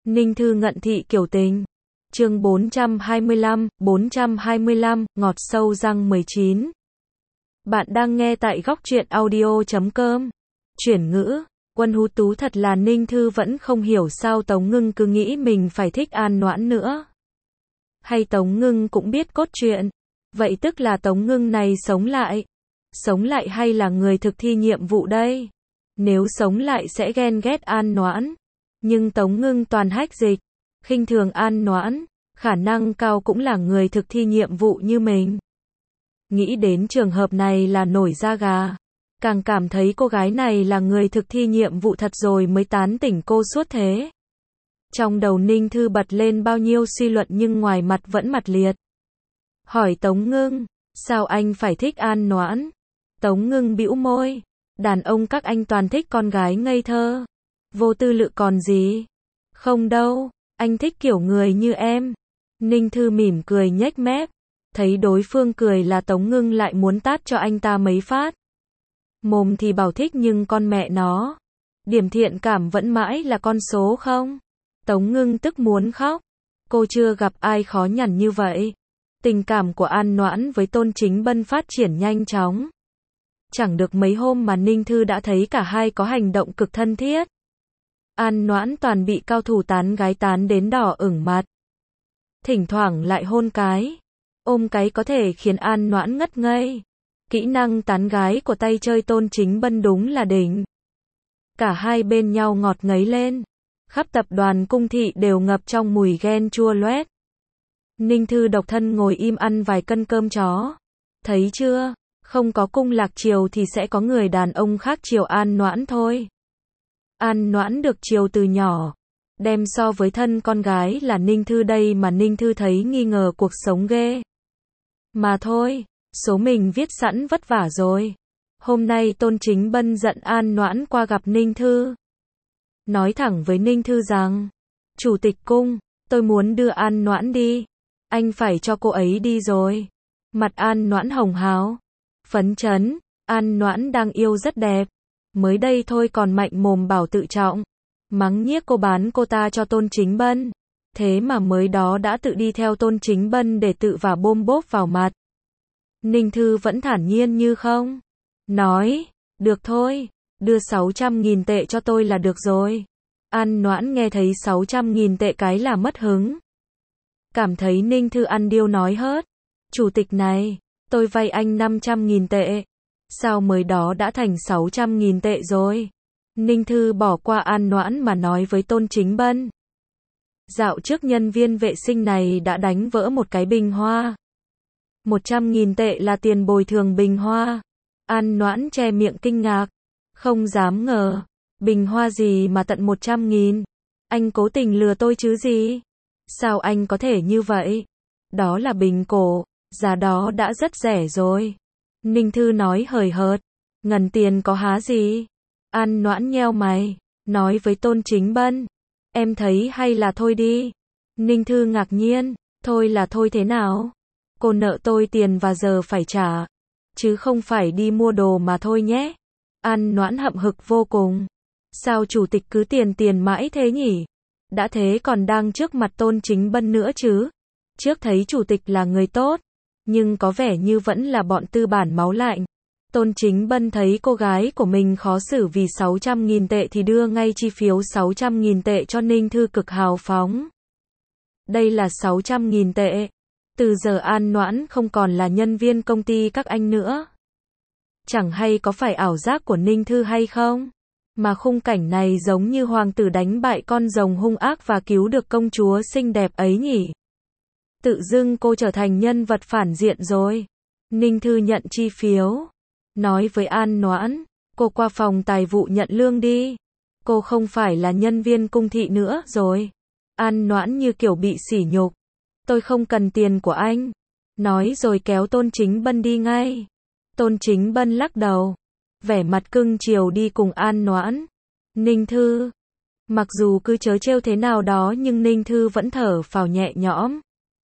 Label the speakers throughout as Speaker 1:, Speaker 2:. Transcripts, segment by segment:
Speaker 1: Ninh Thư ngận thị kiểu tình. Chương 425, ngọt sâu răng 19. Bạn đang nghe tại góc truyện audio.com. Chuyển ngữ, Quân Hú Tú thật là Ninh Thư vẫn không hiểu sao Tống Ngưng cứ nghĩ mình phải thích An Noãn nữa. Hay Tống Ngưng cũng biết cốt truyện. Vậy tức là Tống Ngưng này sống lại. Sống lại hay là người thực thi nhiệm vụ đây? Nếu sống lại sẽ ghen ghét An Noãn. Nhưng Tống Ngưng toàn hách dịch, khinh thường An Noãn, khả năng cao cũng là người thực thi nhiệm vụ như mình. Nghĩ đến trường hợp này là nổi da gà. Càng cảm thấy cô gái này là người thực thi nhiệm vụ thật rồi mới tán tỉnh cô suốt thế. Trong đầu Ninh Thư bật lên bao nhiêu suy luận nhưng ngoài mặt vẫn mặt liệt. Hỏi Tống Ngưng, sao anh phải thích An Noãn? Tống Ngưng bĩu môi, đàn ông các anh toàn thích con gái ngây thơ, vô tư lự còn gì? Không đâu, anh thích kiểu người như em. Ninh Thư mỉm cười nhếch mép, thấy đối phương cười là Tống Ngưng lại muốn tát cho anh ta mấy phát. Mồm thì bảo thích nhưng con mẹ nó, điểm thiện cảm vẫn mãi là con số không? Tống Ngưng tức muốn khóc, cô chưa gặp ai khó nhằn như vậy. Tình cảm của An Noãn với Tôn Chính Bân phát triển nhanh chóng. Chẳng được mấy hôm mà Ninh Thư đã thấy cả hai có hành động cực thân thiết. An Noãn toàn bị cao thủ tán gái tán đến đỏ ửng mặt. Thỉnh thoảng lại hôn cái, ôm cái có thể khiến An Noãn ngất ngây. Kỹ năng tán gái của tay chơi Tôn Chính Bân đúng là đỉnh. Cả hai bên nhau ngọt ngấy lên. Khắp tập đoàn cung thị đều ngập trong mùi ghen chua loét. Ninh Thư độc thân ngồi im ăn vài cân cơm chó. Thấy chưa, không có cung lạc chiều thì sẽ có người đàn ông khác chiều An Noãn thôi. An Noãn được chiều từ nhỏ. Đem so với thân con gái là Ninh Thư đây mà Ninh Thư thấy nghi ngờ cuộc sống ghê. Mà thôi, số mình viết sẵn vất vả rồi. Hôm nay Tôn Chính Bân giận An Noãn qua gặp Ninh Thư. Nói thẳng với Ninh Thư rằng, Chủ tịch cung, tôi muốn đưa An Noãn đi. Anh phải cho cô ấy đi rồi. Mặt An Noãn hồng hào, phấn chấn, An Noãn đang yêu rất đẹp. Mới đây thôi còn mạnh mồm bảo tự trọng. Mắng nhiếc cô bán cô ta cho Tôn Chính Bân. Thế mà mới đó đã tự đi theo Tôn Chính Bân để tự vả bôm bốp vào mặt. Ninh Thư vẫn thản nhiên như không. Nói, được thôi, đưa 600.000 tệ cho tôi là được rồi. An Noãn nghe thấy 600.000 tệ cái là mất hứng. Cảm thấy Ninh Thư ăn điêu nói hớt. Chủ tịch này, tôi vay anh 500.000 tệ. Sao mới đó đã thành 600.000 tệ rồi? Ninh Thư bỏ qua An Noãn mà nói với Tôn Chính Bân. Dạo trước nhân viên vệ sinh này đã đánh vỡ một cái bình hoa. 100.000 tệ là tiền bồi thường bình hoa. An Noãn che miệng kinh ngạc. Không dám ngờ. Bình hoa gì mà tận 100.000? Anh cố tình lừa tôi chứ gì? Sao anh có thể như vậy? Đó là bình cổ, giá đó đã rất rẻ rồi. Ninh Thư nói hời hợt. Ngần tiền có há gì? An Noãn nheo mày, nói với Tôn Chính Bân. Em thấy hay là thôi đi. Ninh Thư ngạc nhiên, thôi là thôi thế nào? Cô nợ tôi tiền và giờ phải trả. Chứ không phải đi mua đồ mà thôi nhé. An Noãn hậm hực vô cùng. Sao chủ tịch cứ tiền mãi thế nhỉ? Đã thế còn đang trước mặt Tôn Chính Bân nữa chứ. Trước thấy chủ tịch là người tốt, nhưng có vẻ như vẫn là bọn tư bản máu lạnh. Tôn Chính Bân thấy cô gái của mình khó xử vì 600.000 tệ thì đưa ngay chi phiếu 600.000 tệ cho Ninh Thư cực hào phóng. Đây là 600.000 tệ. Từ giờ An Noãn không còn là nhân viên công ty các anh nữa. Chẳng hay có phải ảo giác của Ninh Thư hay không? Mà khung cảnh này giống như hoàng tử đánh bại con rồng hung ác và cứu được công chúa xinh đẹp ấy nhỉ? Tự dưng cô trở thành nhân vật phản diện rồi. Ninh Thư nhận chi phiếu. Nói với An Noãn, cô qua phòng tài vụ nhận lương đi. Cô không phải là nhân viên cung thị nữa rồi. An Noãn như kiểu bị sỉ nhục. Tôi không cần tiền của anh. Nói rồi kéo Tôn Chính Bân đi ngay. Tôn Chính Bân lắc đầu. Vẻ mặt cưng chiều đi cùng An Noãn. Ninh Thư. Mặc dù cứ trớ trêu thế nào đó nhưng Ninh Thư vẫn thở phào nhẹ nhõm.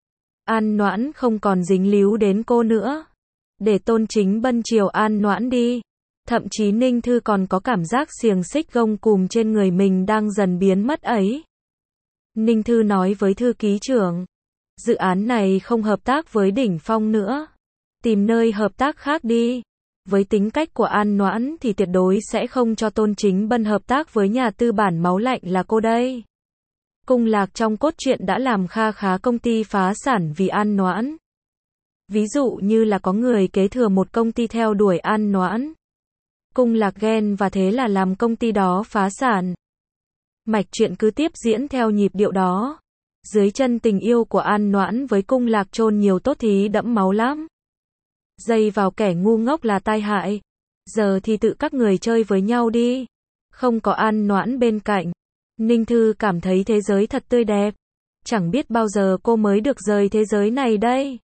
Speaker 1: An Noãn không còn dính líu đến cô nữa. Để Tôn Chính Bân chiều An Noãn đi. Thậm chí Ninh Thư còn có cảm giác xiềng xích gông cùm trên người mình đang dần biến mất ấy. Ninh Thư nói với thư ký trưởng. Dự án này không hợp tác với Đỉnh Phong nữa. Tìm nơi hợp tác khác đi. Với tính cách của An Noãn thì tuyệt đối sẽ không cho Tôn Chính Bân hợp tác với nhà tư bản máu lạnh là cô đây. Cung Lạc trong cốt truyện đã làm kha khá công ty phá sản vì An Noãn. Ví dụ như là có người kế thừa một công ty theo đuổi An Noãn. Cung Lạc ghen và thế là làm công ty đó phá sản. Mạch truyện cứ tiếp diễn theo nhịp điệu đó. Dưới chân tình yêu của An Noãn với Cung Lạc chôn nhiều tốt thí đẫm máu lắm. Dây vào kẻ ngu ngốc là tai hại. Giờ thì tự các người chơi với nhau đi. Không có An Noãn bên cạnh. Ninh Thư cảm thấy thế giới thật tươi đẹp. Chẳng biết bao giờ cô mới được rời thế giới này đây.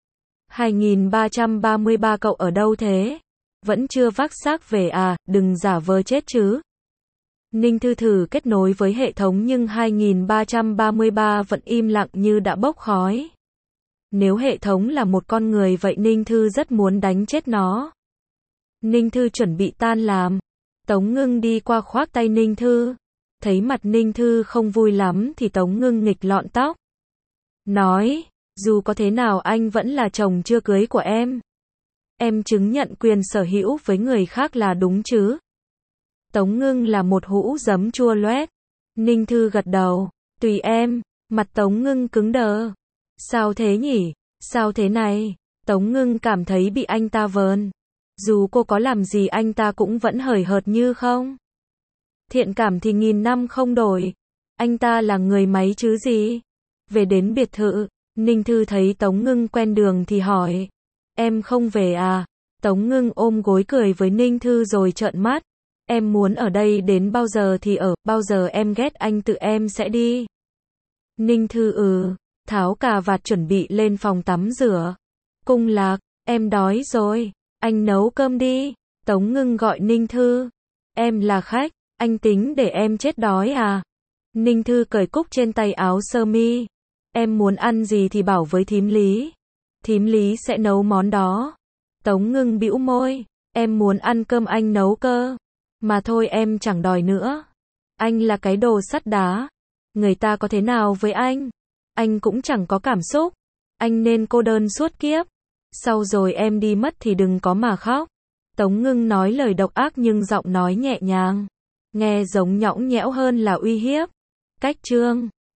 Speaker 1: 2333 cậu ở đâu thế? Vẫn chưa vác xác về à, đừng giả vờ chết chứ. Ninh Thư thử kết nối với hệ thống nhưng 2333 vẫn im lặng như đã bốc khói. Nếu hệ thống là một con người vậy Ninh Thư rất muốn đánh chết nó. Ninh Thư chuẩn bị tan làm. Tống Ngưng đi qua khoác tay Ninh Thư. Thấy mặt Ninh Thư không vui lắm thì Tống Ngưng nghịch lọn tóc. Nói, dù có thế nào anh vẫn là chồng chưa cưới của em. Em chứng nhận quyền sở hữu với người khác là đúng chứ. Tống Ngưng là một hũ giấm chua loét. Ninh Thư gật đầu, tùy em. Mặt Tống Ngưng cứng đờ. Sao thế nhỉ? Sao thế này? Tống Ngưng cảm thấy bị anh ta vờn. Dù cô có làm gì anh ta cũng vẫn hời hợt như không. Thiện cảm thì nghìn năm không đổi. Anh ta là người máy chứ gì. Về đến biệt thự, Ninh Thư thấy Tống Ngưng quen đường thì hỏi. Em không về à? Tống Ngưng ôm gối cười với Ninh Thư rồi trợn mắt. Em muốn ở đây đến bao giờ thì ở, bao giờ em ghét anh tự em sẽ đi. Ninh Thư tháo cà vạt chuẩn bị lên phòng tắm rửa. Cung Lạc, em đói rồi, anh nấu cơm đi. Tống Ngưng gọi Ninh Thư. Em là khách, anh tính để em chết đói à? Ninh Thư cởi cúc trên tay áo sơ mi. Em muốn ăn gì thì bảo với thím Lý. Thím Lý sẽ nấu món đó. Tống Ngưng bĩu môi. Em muốn ăn cơm anh nấu cơ. Mà thôi em chẳng đòi nữa. Anh là cái đồ sắt đá. Người ta có thế nào với anh cũng chẳng có cảm xúc. Anh nên cô đơn suốt kiếp. Sau rồi em đi mất thì đừng có mà khóc. Tống Ngưng nói lời độc ác nhưng giọng nói nhẹ nhàng. Nghe giống nhõng nhẽo hơn là uy hiếp. Cách chương